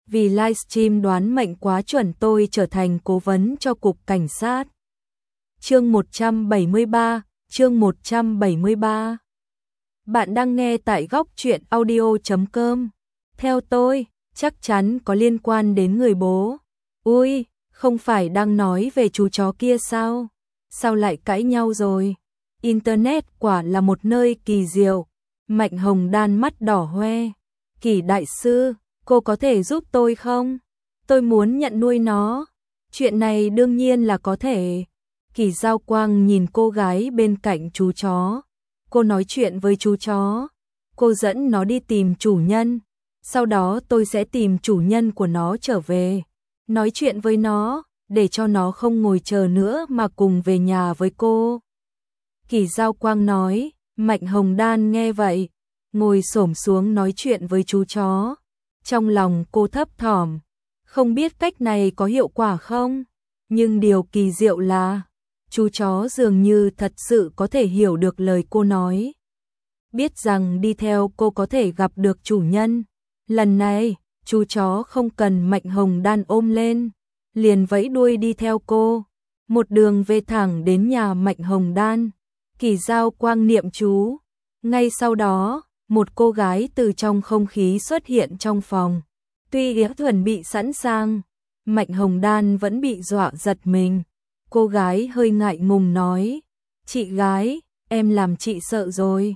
vì livestream đoán mệnh quá chuẩn tôi trở thành cố vấn cho cục cảnh sát. Chương 173. Bạn đang nghe tại góc truyện audio.com. Theo tôi, chắc chắn có liên quan đến người bố. Ui, không phải đang nói về chú chó kia sao? Sao lại cãi nhau rồi? Internet quả là một nơi kỳ diệu. Mạnh Hồng Đan mắt đỏ hoe. Kỷ đại sư, cô có thể giúp tôi không? Tôi muốn nhận nuôi nó. Chuyện này đương nhiên là có thể. Kỷ Giao Quang nhìn cô gái bên cạnh chú chó. Cô nói chuyện với chú chó. Cô dẫn nó đi tìm chủ nhân. Sau đó tôi sẽ tìm chủ nhân của nó trở về. Nói chuyện với nó, để cho nó không ngồi chờ nữa mà cùng về nhà với cô. Kỷ Giao Quang nói. Mạnh Hồng Đan nghe vậy, ngồi xổm xuống nói chuyện với chú chó. Trong lòng cô thấp thỏm, không biết cách này có hiệu quả không? Nhưng điều kỳ diệu là, chú chó dường như thật sự có thể hiểu được lời cô nói. Biết rằng đi theo cô có thể gặp được chủ nhân. Lần này, chú chó không cần Mạnh Hồng Đan ôm lên, liền vẫy đuôi đi theo cô. Một đường về thẳng đến nhà Mạnh Hồng Đan. Kỷ Giao Quang niệm chú. Ngay sau đó, một cô gái từ trong không khí xuất hiện trong phòng. Tuy đã chuẩn bị sẵn sàng, Mạnh Hồng Đan vẫn bị dọa giật mình. Cô gái hơi ngại ngùng nói, chị gái, em làm chị sợ rồi.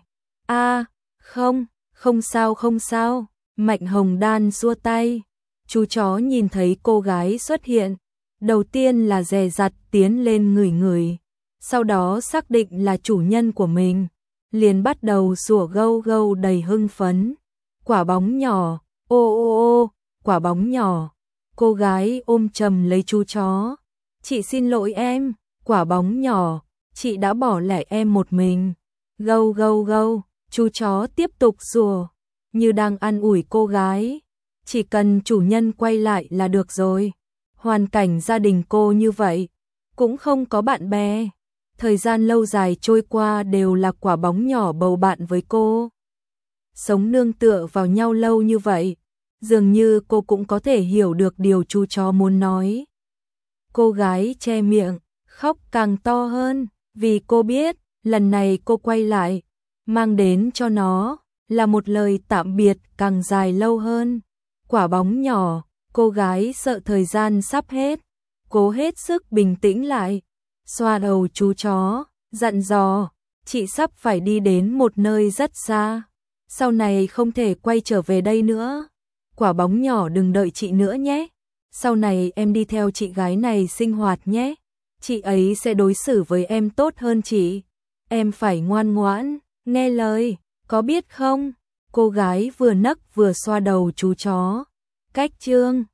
Không sao. Mạnh Hồng Đan xua tay. Chú chó nhìn thấy cô gái xuất hiện, đầu tiên là dè dặt tiến lên ngửi ngửi. Sau đó xác định là chủ nhân của mình, liền bắt đầu sủa gâu gâu đầy hưng phấn. Quả bóng nhỏ, ô, quả bóng nhỏ. Cô gái ôm chầm lấy chú chó. Chị xin lỗi em, quả bóng nhỏ, chị đã bỏ lại em một mình. Gâu gâu, chú chó tiếp tục sủa, như đang an ủi cô gái. Chỉ cần chủ nhân quay lại là được rồi. Hoàn cảnh gia đình cô như vậy, cũng không có bạn bè. Thời gian lâu dài trôi qua đều là quả bóng nhỏ bầu bạn với cô. Sống nương tựa vào nhau lâu như vậy, dường như cô cũng có thể hiểu được điều chú chó muốn nói. Cô gái che miệng, khóc càng to hơn, vì cô biết, lần này cô quay lại, mang đến cho nó, là một lời tạm biệt càng dài lâu hơn. Quả bóng nhỏ, cô gái sợ thời gian sắp hết, cố hết sức bình tĩnh lại. Xoa đầu chú chó, dặn dò, chị sắp phải đi đến một nơi rất xa, sau này không thể quay trở về đây nữa. Quả bóng nhỏ đừng đợi chị nữa nhé, sau này em đi theo chị gái này sinh hoạt nhé, chị ấy sẽ đối xử với em tốt hơn chị. Em phải ngoan ngoãn, nghe lời, có biết không? Cô gái vừa nấc vừa xoa đầu chú chó. Cách chương